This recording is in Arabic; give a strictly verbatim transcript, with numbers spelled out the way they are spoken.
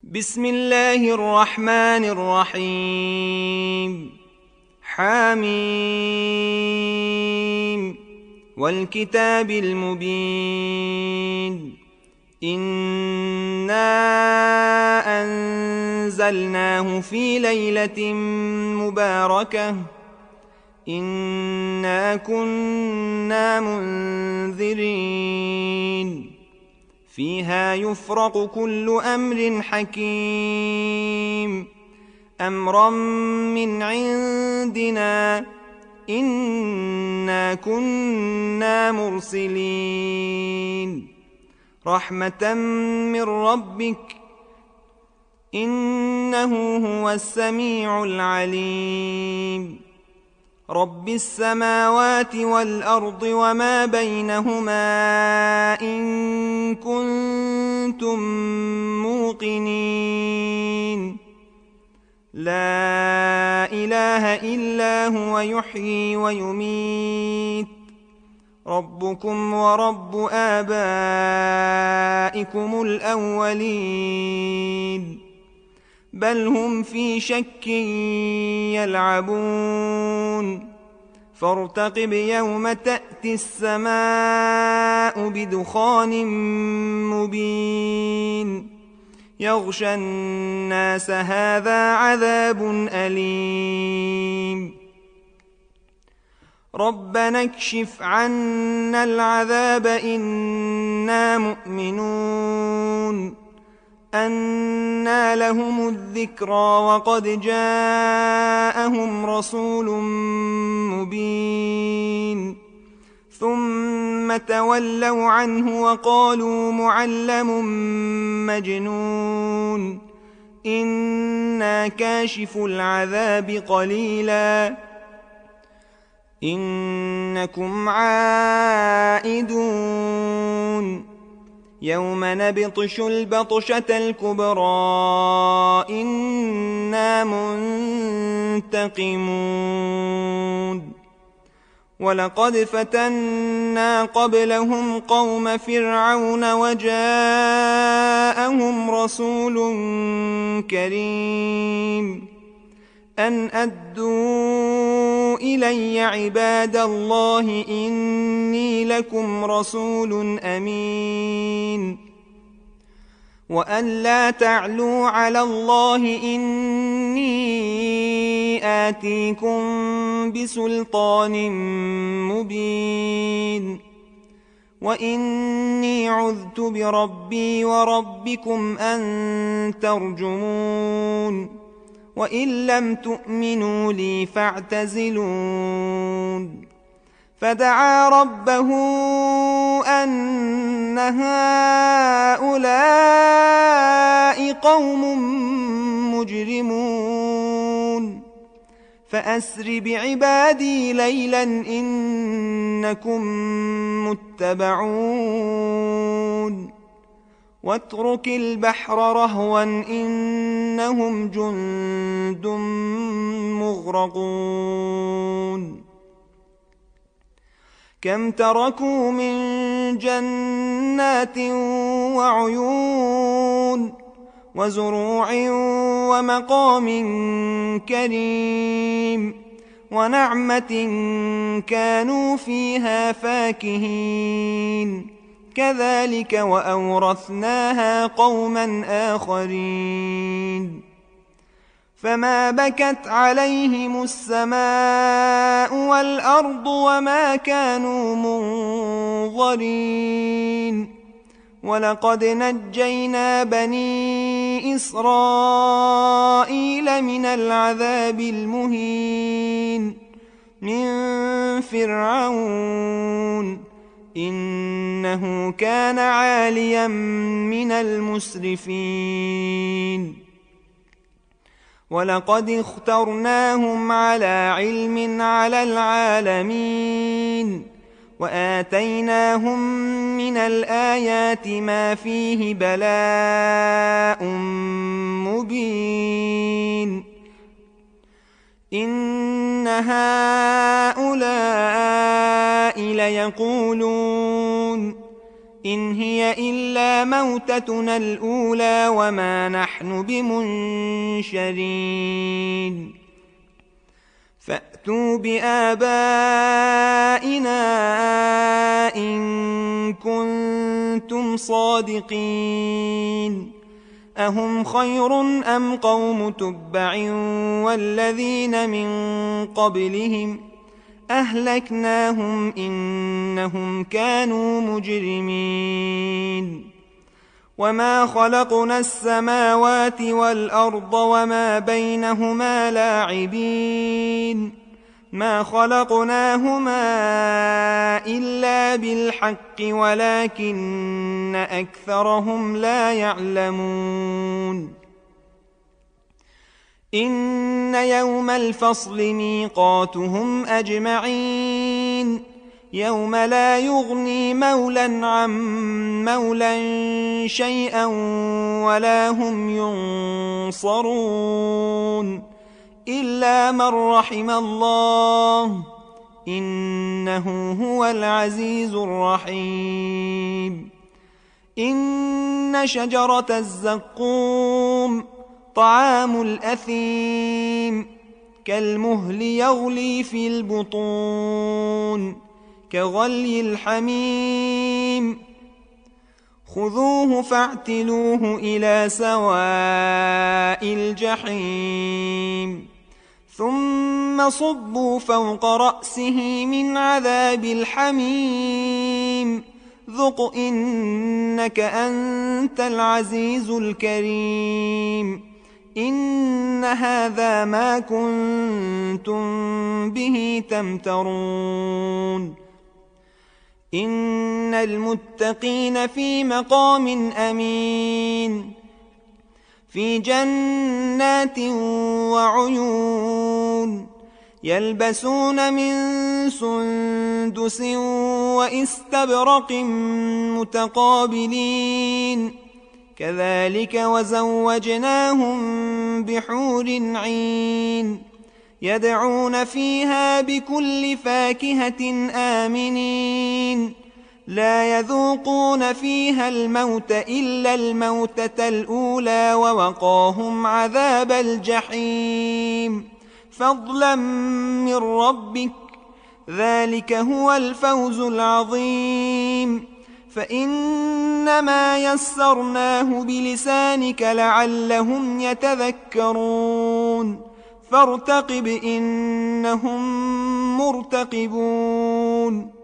بسم الله الرحمن الرحيم. حميم والكتاب المبين. إنا أنزلناه في ليلة مباركة إنا كنا منذرين فيها يفرق كل أمر حكيم أمرا من عندنا إنا كنا مرسلين رحمة من ربك إنه هو السميع العليم رب السماوات والأرض وما بينهما إن كنتم موقنين لا إله إلا هو يحيي ويميت ربكم ورب آبائكم الأولين بل هم في شك يلعبون فارتقب يوم تأتي السماء بدخان مبين يغشى الناس هذا عذاب أليم ربنا اكشف عنا العذاب إنا مؤمنون أنى لهم الذكرى وقد جاءهم رسول مبين ثم تولوا عنه وقالوا معلم مجنون إنا كاشف العذاب قليلا إنكم عائدون يوم نبطش البطشة الكبرى إنا منتقمون ولقد فتنا قبلهم قوم فرعون وجاءهم رسول كريم أن أدوا إلي عباد الله إني لكم رسول أمين وأن لا تعلوا على الله إني آتيكم بسلطان مبين وإني عذت بربي وربكم أن ترجمون وإن لم تؤمنوا لي فاعتزلون فدعا ربه أن هؤلاء قوم مجرمون فأسر بعبادي ليلا إنكم متبعون واترك البحر رهوا إنهم جند مغرقون كم تركوا من جنات وعيون وزروع ومقام كريم ونعمة كانوا فيها فاكهين كذلك وأورثناها قوما آخرين فما بكت عليهم السماء والأرض وما كانوا منظرين ولقد نجينا بني إسرائيل من العذاب المهين من فرعون إنه كان عاليا من المسرفين ولقد اخترناهم على علم على العالمين وآتيناهم من الآيات ما فيه بلاء مبين إن هؤلاء ليقولون إن هي إلا موتتنا الأولى وما نحن بمنشرين فأتوا بآبائنا إن كنتم صادقين أهم خير أم قوم تبع والذين من قبلهم أهلكناهم إنهم كانوا مجرمين وما خلقنا السماوات والأرض وما بينهما لاعبين ما خلقناهما إلا بالحق ولكن أكثرهم لا يعلمون إن يوم الفصل ميقاتهم أجمعين يوم لا يغني مولا عن مولا شيئا ولا هم ينصرون إلا من رحم الله إنه هو العزيز الرحيم إن شجرة الزقوم طعام الأثيم كالمهل يغلي في البطون كغلي الحميم خذوه فاعتلوه إلى سواء الجحيم ثم صبوا فوق رأسه من عذاب الحميم ذق إنك أنت العزيز الكريم إن هذا ما كنتم به تمترون إن المتقين في مقام أمين في جنات وعيون يلبسون من سندس وإستبرق متقابلين كذلك وزوجناهم بحور عين يدعون فيها بكل فاكهة آمنين لا يذوقون فيها الموت إلا الموتة الأولى ووقاهم عذاب الجحيم فضلا من ربك ذلك هو الفوز العظيم فإنما يسرناه بلسانك لعلهم يتذكرون فارتقب إنهم مرتقبون